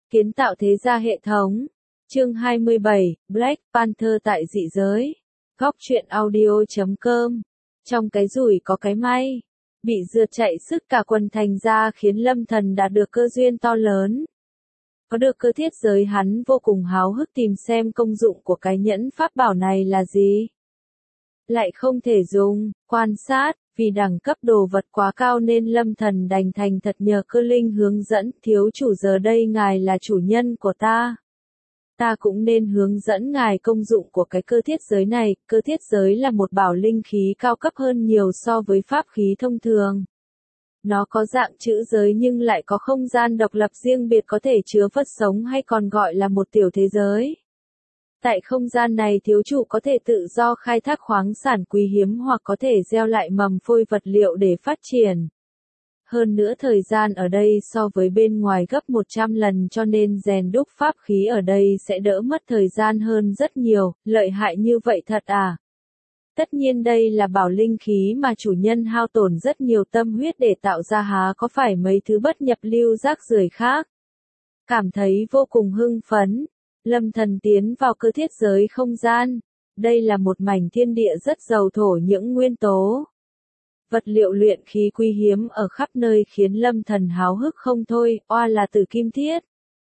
Kiến tạo thế gia hệ thống. Chương 27, Black Panther tại dị giới. Góc truyện audio.com. Trong cái rủi có cái may. Bị rượt chạy sức cả quần thành ra khiến Lâm Thần đạt được cơ duyên to lớn. Có được cơ thiết giới hắn vô cùng háo hức tìm xem công dụng của cái nhẫn pháp bảo này là gì. Lại không thể dùng, quan sát, vì đẳng cấp đồ vật quá cao nên Lâm Thần đành thành thật nhờ Cơ Linh hướng dẫn, thiếu chủ giờ đây ngài là chủ nhân của ta. Ta cũng nên hướng dẫn ngài công dụng của cái cơ thiết giới này, cơ thiết giới là một bảo linh khí cao cấp hơn nhiều so với pháp khí thông thường. Nó có dạng chữ giới nhưng lại có không gian độc lập riêng biệt có thể chứa vật sống hay còn gọi là một tiểu thế giới. Tại không gian này thiếu chủ có thể tự do khai thác khoáng sản quý hiếm hoặc có thể gieo lại mầm phôi vật liệu để phát triển. Hơn nữa thời gian ở đây so với bên ngoài gấp 100 lần cho nên rèn đúc pháp khí ở đây sẽ đỡ mất thời gian hơn rất nhiều, lợi hại như vậy thật à? Tất nhiên đây là bảo linh khí mà chủ nhân hao tổn rất nhiều tâm huyết để tạo ra há có phải mấy thứ bất nhập lưu rác rưởi khác. Cảm thấy vô cùng hưng phấn. Lâm Thần tiến vào cơ thiết giới không gian. Đây là một mảnh thiên địa rất giàu thổ những nguyên tố. Vật liệu luyện khí quý hiếm ở khắp nơi khiến Lâm Thần háo hức không thôi, oa là từ kim thiết.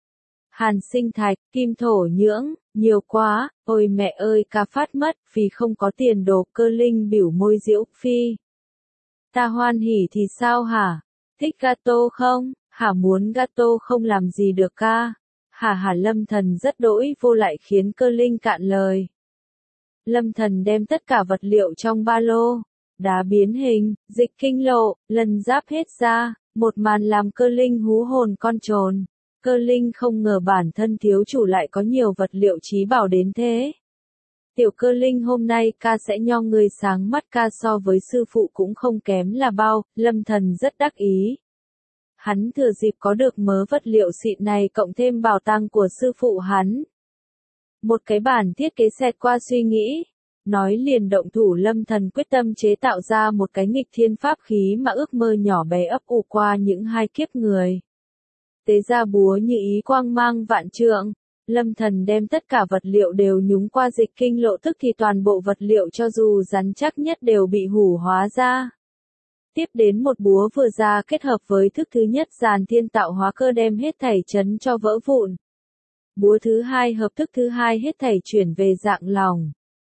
Hàn sinh thạch, kim thổ nhưỡng, nhiều quá, ôi mẹ ơi ca phát mất, vì không có tiền đồ. Cơ Linh biểu môi giễu phi. Ta hoan hỉ thì sao hả? Thích gato không? Hả muốn gato không làm gì được ca? Hả Lâm Thần rất đỗi vô lại khiến Cơ Linh cạn lời. Lâm Thần đem tất cả vật liệu trong ba lô, đá biến hình, dịch kinh lộ, lần giáp hết ra, một màn làm Cơ Linh hú hồn con trồn. Cơ Linh không ngờ bản thân thiếu chủ lại có nhiều vật liệu chí bảo đến thế. Tiểu Cơ Linh hôm nay ca sẽ nho người sáng mắt ca so với sư phụ cũng không kém là bao, Lâm Thần rất đắc ý. Hắn thừa dịp có được mớ vật liệu xịn này cộng thêm bảo tàng của sư phụ hắn. Một cái bản thiết kế xẹt qua suy nghĩ. Nói liền động thủ. Lâm Thần quyết tâm chế tạo ra một cái nghịch thiên pháp khí mà ước mơ nhỏ bé ấp ủ qua những hai kiếp người. Tế ra búa như ý quang mang vạn trượng. Lâm Thần đem tất cả vật liệu đều nhúng qua dịch kinh lộ tức thì toàn bộ vật liệu cho dù rắn chắc nhất đều bị hủ hóa ra. Tiếp đến một búa vừa ra kết hợp với thức thứ nhất giàn thiên tạo hóa cơ đem hết thảy chấn cho vỡ vụn. Búa thứ hai hợp thức thứ hai hết thảy chuyển về dạng lòng.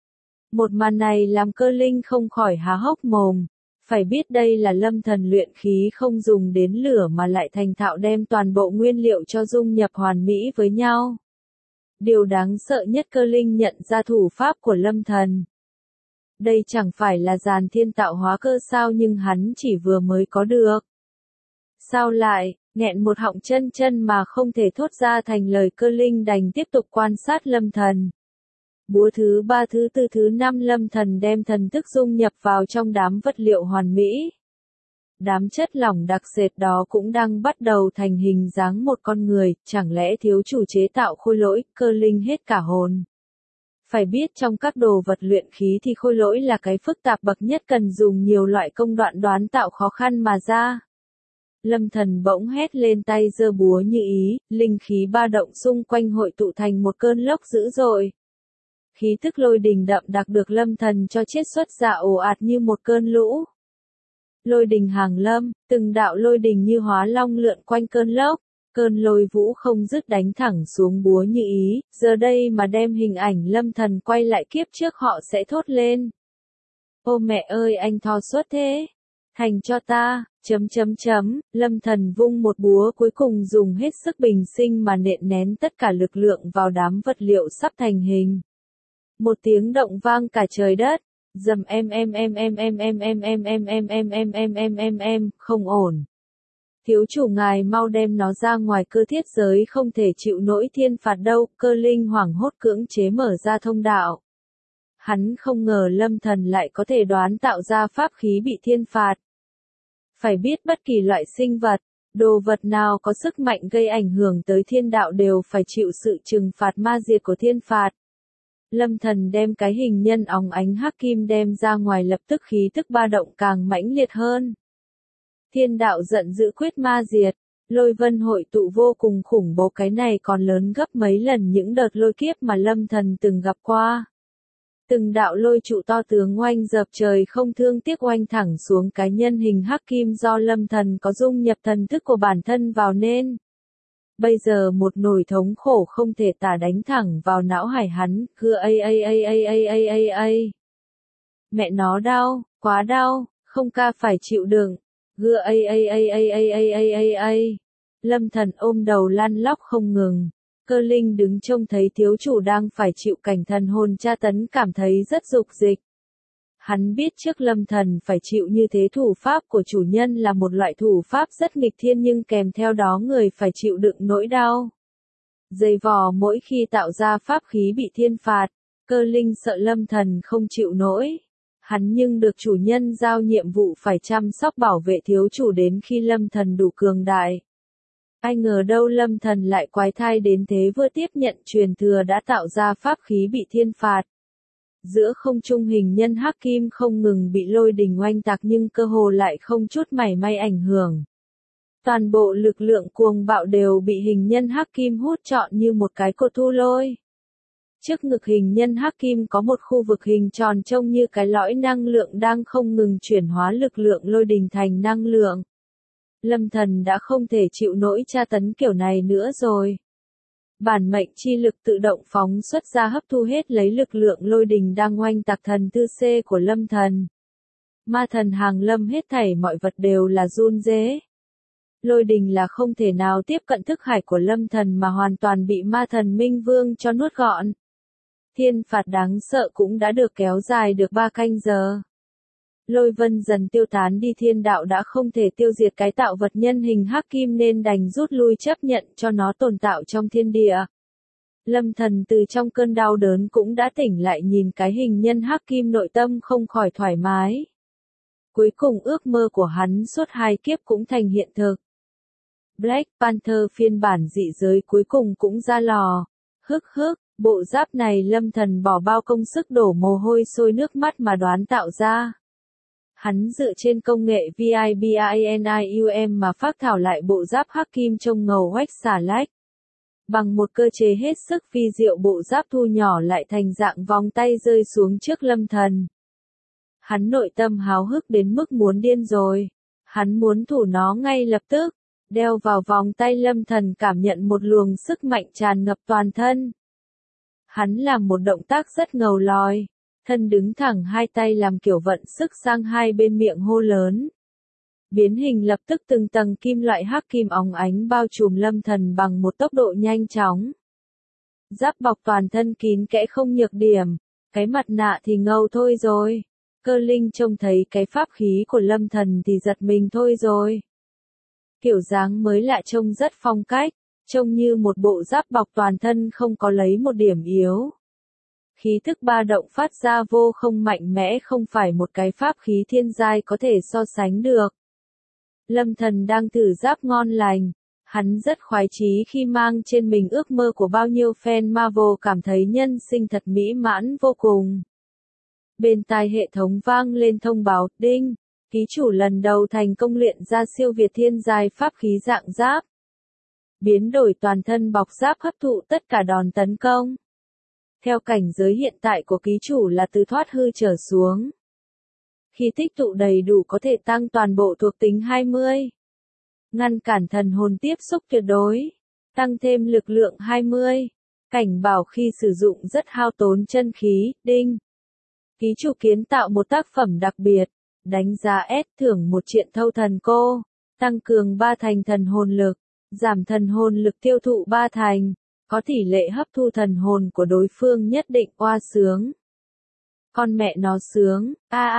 Một màn này làm Cơ Linh không khỏi há hốc mồm. Phải biết đây là Lâm Thần luyện khí không dùng đến lửa mà lại thành thạo đem toàn bộ nguyên liệu cho dung nhập hoàn mỹ với nhau. Điều đáng sợ nhất Cơ Linh nhận ra thủ pháp của Lâm Thần. Đây chẳng phải là giàn thiên tạo hóa cơ sao nhưng hắn chỉ vừa mới có được. Sao lại, nghẹn một họng chân mà không thể thốt ra thành lời. Cơ Linh đành tiếp tục quan sát Lâm Thần. Búa thứ 3 thứ 4 thứ 5 Lâm Thần đem thần thức dung nhập vào trong đám vật liệu hoàn mỹ. Đám chất lỏng đặc sệt đó cũng đang bắt đầu thành hình dáng một con người, chẳng lẽ thiếu chủ chế tạo khôi lỗi. Cơ Linh hết cả hồn. Phải biết trong các đồ vật luyện khí thì khôi lỗi là cái phức tạp bậc nhất cần dùng nhiều loại công đoạn đoán tạo khó khăn mà ra. Lâm Thần bỗng hét lên tay giơ búa như ý, linh khí ba động xung quanh hội tụ thành một cơn lốc dữ dội. Khí tức lôi đình đậm đặc được Lâm Thần cho chiết xuất ra ồ ạt như một cơn lũ. Lôi đình hàng lâm, từng đạo lôi đình như hóa long lượn quanh cơn lốc. Cơn lôi vũ không dứt đánh thẳng xuống búa như ý, giờ đây mà đem hình ảnh Lâm Thần quay lại kiếp trước họ sẽ thốt lên. Ô mẹ ơi anh thò suốt thế, thành cho ta, Lâm Thần vung một búa cuối cùng dùng hết sức bình sinh mà nện nén tất cả lực lượng vào đám vật liệu sắp thành hình. Một tiếng động vang cả trời đất, dầm không ổn. Thiếu chủ ngài mau đem nó ra ngoài cơ thiết giới không thể chịu nổi thiên phạt đâu. Cơ Linh hoảng hốt cưỡng chế mở ra thông đạo. Hắn không ngờ Lâm Thần lại có thể đoán tạo ra pháp khí bị thiên phạt. Phải biết bất kỳ loại sinh vật, đồ vật nào có sức mạnh gây ảnh hưởng tới thiên đạo đều phải chịu sự trừng phạt ma diệt của thiên phạt. Lâm Thần đem cái hình nhân óng ánh hắc kim đem ra ngoài lập tức khí tức ba động càng mãnh liệt hơn. Thiên đạo giận dữ quyết ma diệt. Lôi vân hội tụ vô cùng khủng bố, cái này còn lớn gấp mấy lần những đợt lôi kiếp mà Lâm Thần từng gặp qua. Từng đạo lôi trụ to tướng oanh dập trời không thương tiếc oanh thẳng xuống cái nhân hình hắc kim do Lâm Thần có dung nhập thần thức của bản thân vào nên. Bây giờ một nỗi thống khổ không thể tả đánh thẳng vào não hải hắn, cứ Mẹ nó đau, quá đau, không ca phải chịu đựng. Gưa Lâm Thần ôm đầu lăn lóc không ngừng. Cơ linh đứng trông thấy thiếu chủ đang phải chịu cảnh thần hồn tra tấn cảm thấy rất dục dịch. Hắn biết trước Lâm Thần phải chịu như thế thủ pháp của chủ nhân là một loại thủ pháp rất nghịch thiên nhưng kèm theo đó người phải chịu đựng nỗi đau. Dày vò mỗi khi tạo ra pháp khí bị thiên phạt, cơ linh sợ Lâm Thần không chịu nổi. Hắn nhưng được chủ nhân giao nhiệm vụ phải chăm sóc bảo vệ thiếu chủ đến khi Lâm Thần đủ cường đại. Ai ngờ đâu Lâm Thần lại quái thai đến thế, vừa tiếp nhận truyền thừa đã tạo ra pháp khí bị thiên phạt. Giữa không trung hình nhân hắc kim không ngừng bị lôi đình oanh tạc nhưng cơ hồ lại không chút mảy may ảnh hưởng. Toàn bộ lực lượng cuồng bạo đều bị hình nhân hắc kim hút trọn như một cái cột thu lôi. Trước ngực hình nhân hắc kim có một khu vực hình tròn trông như cái lõi năng lượng đang không ngừng chuyển hóa lực lượng lôi đình thành năng lượng. Lâm Thần đã không thể chịu nổi tra tấn kiểu này nữa rồi. Bản mệnh chi lực tự động phóng xuất ra hấp thu hết lấy lực lượng lôi đình đang oanh tạc thần tư C của Lâm Thần. Ma thần hàng lâm hết thảy mọi vật đều là run rế. Lôi đình là không thể nào tiếp cận thức hải của Lâm Thần mà hoàn toàn bị ma thần Minh Vương cho nuốt gọn. Thiên phạt đáng sợ cũng đã được kéo dài được 3 canh giờ. Lôi vân dần tiêu tán đi, thiên đạo đã không thể tiêu diệt cái tạo vật nhân hình hắc kim nên đành rút lui chấp nhận cho nó tồn tại trong thiên địa. Lâm Thần từ trong cơn đau đớn cũng đã tỉnh lại, nhìn cái hình nhân hắc kim nội tâm không khỏi thoải mái. Cuối cùng ước mơ của hắn suốt 2 kiếp cũng thành hiện thực. Black Panther phiên bản dị giới cuối cùng cũng ra lò. Bộ giáp này Lâm Thần bỏ bao công sức đổ mồ hôi sôi nước mắt mà đoán tạo ra. Hắn dựa trên công nghệ VIBANIUM mà phác thảo lại bộ giáp hắc kim trông ngầu oách xả lách. Bằng một cơ chế hết sức vi diệu, bộ giáp thu nhỏ lại thành dạng vòng tay rơi xuống trước Lâm Thần. Hắn nội tâm háo hức đến mức muốn điên rồi. Hắn muốn thủ nó ngay lập tức. Đeo vào vòng tay, Lâm Thần cảm nhận một luồng sức mạnh tràn ngập toàn thân. Hắn làm một động tác rất ngầu lòi. Thân đứng thẳng, hai tay làm kiểu vận sức sang hai bên, miệng hô lớn. Biến hình lập tức từng tầng kim loại hắc kim óng ánh bao trùm Lâm Thần bằng một tốc độ nhanh chóng. Giáp bọc toàn thân kín kẽ không nhược điểm, cái mặt nạ thì ngầu thôi rồi. Cơ linh trông thấy cái pháp khí của Lâm Thần thì giật mình thôi rồi. Kiểu dáng mới lạ trông rất phong cách, trông như một bộ giáp bọc toàn thân không có lấy một điểm yếu. Khí thức ba động phát ra vô không mạnh mẽ, không phải một cái pháp khí thiên giai có thể so sánh được. Lâm Thần đang thử giáp ngon lành, hắn rất khoái chí khi mang trên mình ước mơ của bao nhiêu fan Marvel, cảm thấy nhân sinh thật mỹ mãn vô cùng. Bên tai hệ thống vang lên thông báo, đinh, ký chủ lần đầu thành công luyện ra siêu việt thiên giai pháp khí dạng giáp. Biến đổi toàn thân bọc giáp hấp thụ tất cả đòn tấn công. Theo cảnh giới hiện tại của ký chủ là từ thoát hư trở xuống. Khi tích tụ đầy đủ có thể tăng toàn bộ thuộc tính 20. Ngăn cản thần hồn tiếp xúc tuyệt đối. Tăng thêm lực lượng 20. Cảnh bảo khi sử dụng rất hao tốn chân khí, đinh. Ký chủ kiến tạo một tác phẩm đặc biệt. Đánh giá S, thưởng 1 triện thâu thần cô. Tăng cường 3 thành thần hồn lực. Giảm thần hồn lực tiêu thụ 3 thành. Có tỷ lệ hấp thu thần hồn của đối phương nhất định. Oa sướng. Con mẹ nó sướng.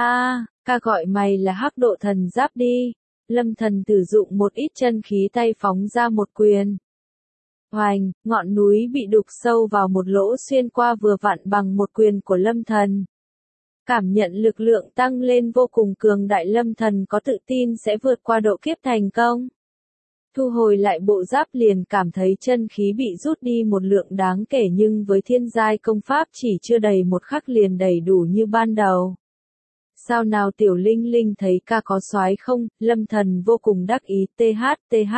Ca gọi mày là hắc độ thần giáp đi. Lâm Thần sử dụng một ít chân khí tay phóng ra một quyền. Hoành, ngọn núi bị đục sâu vào một lỗ xuyên qua vừa vặn bằng một quyền của Lâm Thần. Cảm nhận lực lượng tăng lên vô cùng cường đại, Lâm Thần có tự tin sẽ vượt qua độ kiếp thành công. Thu hồi lại bộ giáp liền cảm thấy chân khí bị rút đi một lượng đáng kể, nhưng với thiên giai công pháp chỉ chưa đầy một khắc liền đầy đủ như ban đầu. sao nào Tiểu Linh Linh thấy ca có soái không, Lâm Thần vô cùng đắc ý, TH,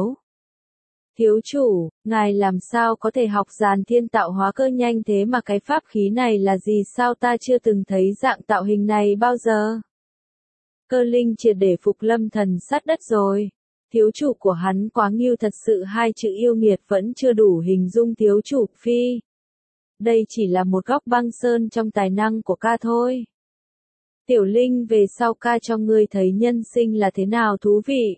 thiếu chủ, ngài làm sao có thể học Giàn Thiên tạo hóa cơ nhanh thế mà cái pháp khí này là gì sao ta chưa từng thấy dạng tạo hình này bao giờ. Cơ Linh triệt để phục Lâm Thần sát đất rồi. Thiếu chủ của hắn quá nghiêu thật sự, hai chữ yêu nghiệt vẫn chưa đủ hình dung thiếu chủ phi. Đây chỉ là một góc băng sơn trong tài năng của ca thôi. Tiểu Linh về sau ca cho ngươi thấy nhân sinh là thế nào thú vị.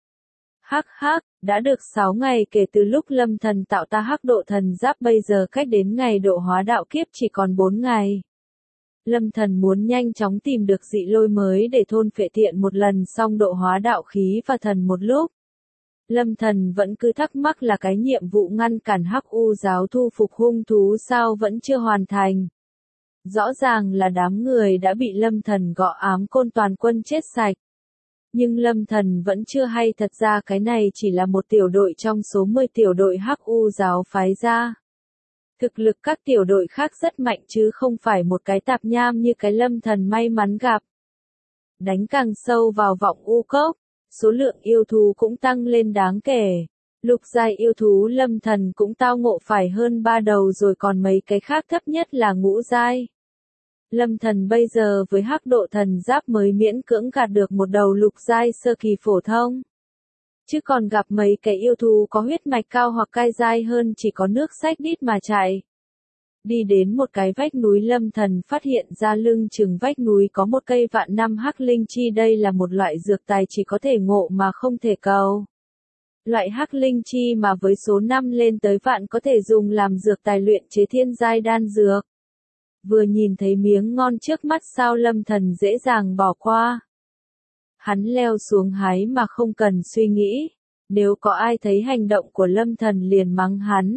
Hắc hắc, đã được 6 ngày kể từ lúc Lâm Thần tạo ta hắc độ thần giáp, bây giờ cách đến ngày độ hóa đạo kiếp chỉ còn 4 ngày. Lâm Thần muốn nhanh chóng tìm được dị lôi mới để thôn phệ thiện một lần xong độ hóa đạo khí và thần một lúc. Lâm Thần vẫn cứ thắc mắc là cái nhiệm vụ ngăn cản Hắc U giáo thu phục hung thú sao vẫn chưa hoàn thành. Rõ ràng là đám người đã bị Lâm Thần gọ ám côn toàn quân chết sạch. Nhưng Lâm Thần vẫn chưa hay, thật ra cái này chỉ là một tiểu đội trong số 10 tiểu đội Hắc U giáo phái ra. Thực lực các tiểu đội khác rất mạnh chứ không phải một cái tạp nham như cái Lâm Thần may mắn gặp. Đánh càng sâu vào vọng u cốc, số lượng yêu thú cũng tăng lên đáng kể. Lục giai yêu thú Lâm Thần cũng tao ngộ phải hơn 3 đầu rồi, còn mấy cái khác thấp nhất là ngũ giai. Lâm Thần bây giờ với hắc độ thần giáp mới miễn cưỡng gạt được một đầu lục giai sơ kỳ phổ thông. Chứ còn gặp mấy cái yêu thú có huyết mạch cao hoặc cai giai hơn chỉ có nước xách đít mà chạy. Đi đến một cái vách núi, Lâm Thần phát hiện ra lưng chừng vách núi có một cây vạn năm hắc linh chi, đây là một loại dược tài chỉ có thể ngộ mà không thể cầu. Loại hắc linh chi mà với số năm lên tới vạn có thể dùng làm dược tài luyện chế thiên giai đan dược. Vừa nhìn thấy miếng ngon trước mắt sao Lâm Thần dễ dàng bỏ qua. Hắn leo xuống hái mà không cần suy nghĩ, nếu có ai thấy hành động của Lâm Thần liền mắng hắn.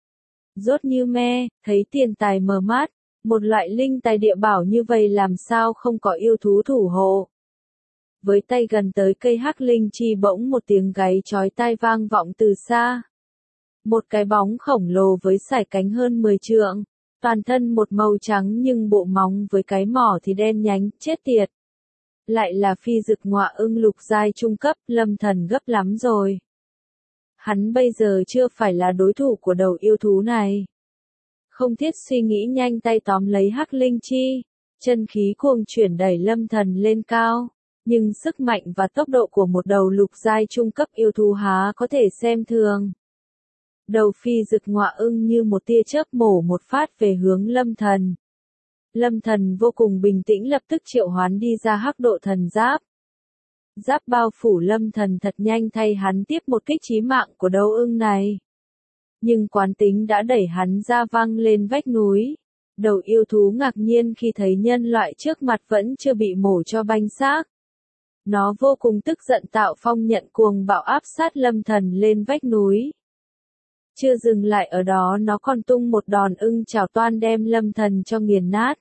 Rốt như me, thấy tiền tài mờ mắt, một loại linh tài địa bảo như vậy làm sao không có yêu thú thủ hộ. Với tay gần tới cây hắc linh chi bỗng một tiếng gáy chói tai vang vọng từ xa. Một cái bóng khổng lồ với sải cánh hơn 10 trượng, toàn thân một màu trắng nhưng bộ móng với cái mỏ thì đen nhánh, chết tiệt. Lại là phi dực ngọa ưng lục giai trung cấp, Lâm Thần gấp lắm rồi. Hắn bây giờ chưa phải là đối thủ của đầu yêu thú này. Không thiết suy nghĩ nhanh tay tóm lấy hắc linh chi, chân khí cuồng chuyển đẩy Lâm Thần lên cao. Nhưng sức mạnh và tốc độ của một đầu lục giai trung cấp yêu thú há có thể xem thường. Đầu phi dực ngọa ưng như một tia chớp mổ một phát về hướng Lâm Thần. Lâm Thần vô cùng bình tĩnh lập tức triệu hoán đi ra hắc độ thần giáp. Giáp bao phủ Lâm Thần thật nhanh thay hắn tiếp một kích chí mạng của đầu ưng này. Nhưng quán tính đã đẩy hắn ra văng lên vách núi. Đầu yêu thú ngạc nhiên khi thấy nhân loại trước mặt vẫn chưa bị mổ cho banh xác. Nó vô cùng tức giận tạo phong nhận cuồng bạo áp sát Lâm Thần lên vách núi. Chưa dừng lại ở đó, nó còn tung một đòn ưng chảo toan đem Lâm Thần cho nghiền nát.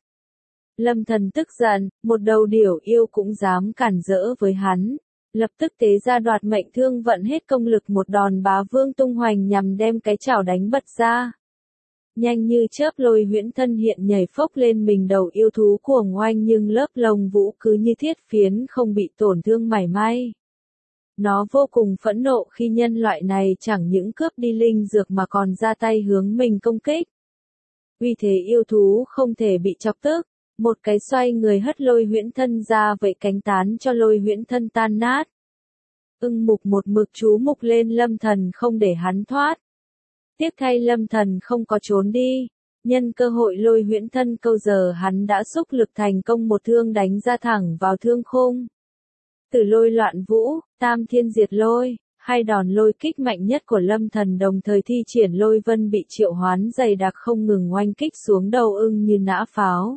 Lâm Thần tức giận, một đầu điểu yêu cũng dám cản rỡ với hắn. Lập tức tế ra đoạt mệnh thương, vận hết công lực một đòn bá vương tung hoành nhằm đem cái chảo đánh bật ra. Nhanh như chớp lôi huyễn thân hiện nhảy phốc lên mình đầu yêu thú cuồng oanh, nhưng lớp lông vũ cứ như thiết phiến không bị tổn thương mảy may. Nó vô cùng phẫn nộ khi nhân loại này chẳng những cướp đi linh dược mà còn ra tay hướng mình công kích. Vì thế yêu thú không thể bị chọc tức, một cái xoay người hất lôi huyễn thân ra vậy cánh tán cho lôi huyễn thân tan nát. Ưng mục một mực chú mục lên Lâm Thần không để hắn thoát. Tiếc thay Lâm Thần không có trốn đi, nhân cơ hội lôi huyễn thân câu giờ hắn đã xúc lực thành công một thương đánh ra thẳng vào thương khung. Tử lôi loạn vũ, tam thiên diệt lôi, hai đòn lôi kích mạnh nhất của Lâm Thần đồng thời thi triển lôi vân bị triệu hoán dày đặc không ngừng oanh kích xuống đầu ưng như nã pháo.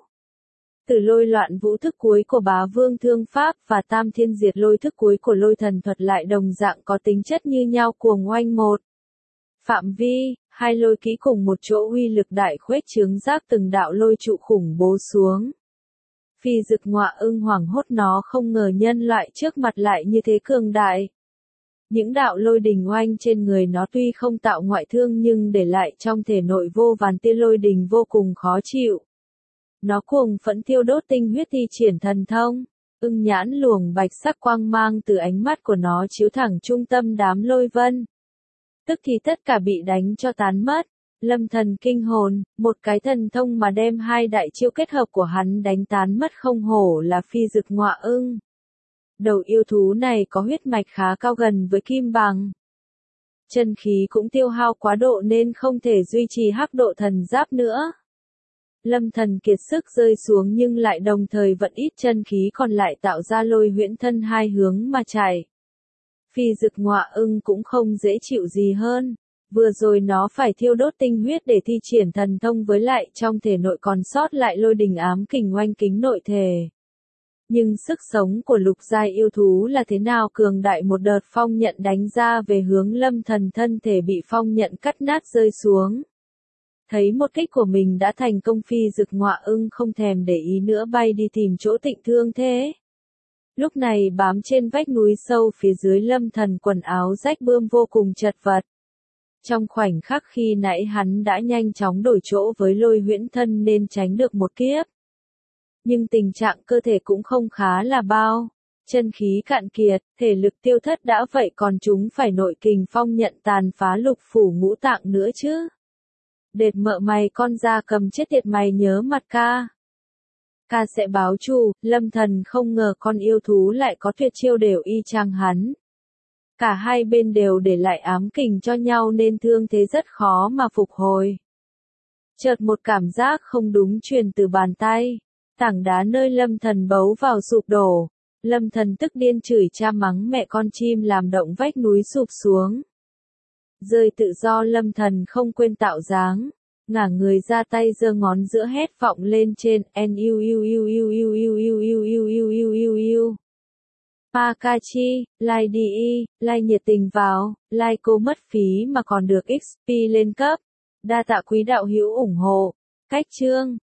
Tử lôi loạn vũ thức cuối của bá vương thương pháp và tam thiên diệt lôi thức cuối của lôi thần thuật lại đồng dạng có tính chất như nhau cuồng oanh một. Phạm vi, hai lôi kỹ cùng một chỗ uy lực đại khuếch chướng rác từng đạo lôi trụ khủng bố xuống. Phi dực ngọa ưng hoảng hốt, nó không ngờ nhân loại trước mặt lại như thế cường đại. Những đạo lôi đình oanh trên người nó tuy không tạo ngoại thương nhưng để lại trong thể nội vô vàn tia lôi đình vô cùng khó chịu. Nó cuồng phẫn thiêu đốt tinh huyết thi triển thần thông. Ưng nhãn luồng bạch sắc quang mang từ ánh mắt của nó chiếu thẳng trung tâm đám lôi vân. Tức thì tất cả bị đánh cho tán mất. Lâm Thần kinh hồn, một cái thần thông mà đem hai đại chiêu kết hợp của hắn đánh tán mất không hổ là phi dực ngọa ưng. Đầu yêu thú này có huyết mạch khá cao gần với kim bằng. Chân khí cũng tiêu hao quá độ nên không thể duy trì hắc độ thần giáp nữa. Lâm Thần kiệt sức rơi xuống nhưng lại đồng thời vận ít chân khí còn lại tạo ra lôi huyễn thân hai hướng mà chạy. Phi dực ngọa ưng cũng không dễ chịu gì hơn. Vừa rồi nó phải thiêu đốt tinh huyết để thi triển thần thông với lại trong thể nội còn sót lại lôi đình ám kình oanh kính nội thể. Nhưng sức sống của lục giai yêu thú là thế nào cường đại, một đợt phong nhận đánh ra về hướng Lâm Thần, thân thể bị phong nhận cắt nát rơi xuống. Thấy một kích của mình đã thành công, phi dực ngọa ưng không thèm để ý nữa bay đi tìm chỗ Tịnh Thương Thế. Lúc này bám trên vách núi sâu phía dưới Lâm Thần quần áo rách bươm vô cùng chật vật. Trong khoảnh khắc khi nãy hắn đã nhanh chóng đổi chỗ với lôi huyễn thân nên tránh được một kiếp. Nhưng tình trạng cơ thể cũng không khá là bao. Chân khí cạn kiệt, thể lực tiêu thất đã vậy còn chúng phải nội kình phong nhận tàn phá lục phủ ngũ tạng nữa chứ. Đệt mợ mày con da cầm chết tiệt, mày nhớ mặt ca. Ca sẽ báo thù. Lâm Thần không ngờ con yêu thú lại có tuyệt chiêu đều y chang hắn. Cả hai bên đều để lại ám kình cho nhau nên thương thế rất khó mà phục hồi. Chợt một cảm giác không đúng truyền từ bàn tay. Tảng đá nơi Lâm Thần bấu vào sụp đổ. Lâm Thần tức điên chửi cha mắng mẹ con chim làm động vách núi sụp xuống. Rơi tự do, Lâm Thần không quên tạo dáng. Ngả người ra, tay giơ ngón giữa hét vọng lên trên. Pakachi, like đi, like nhiệt tình vào, like cô mất phí mà còn được XP lên cấp. Đa tạ quý đạo hữu ủng hộ. Cách chương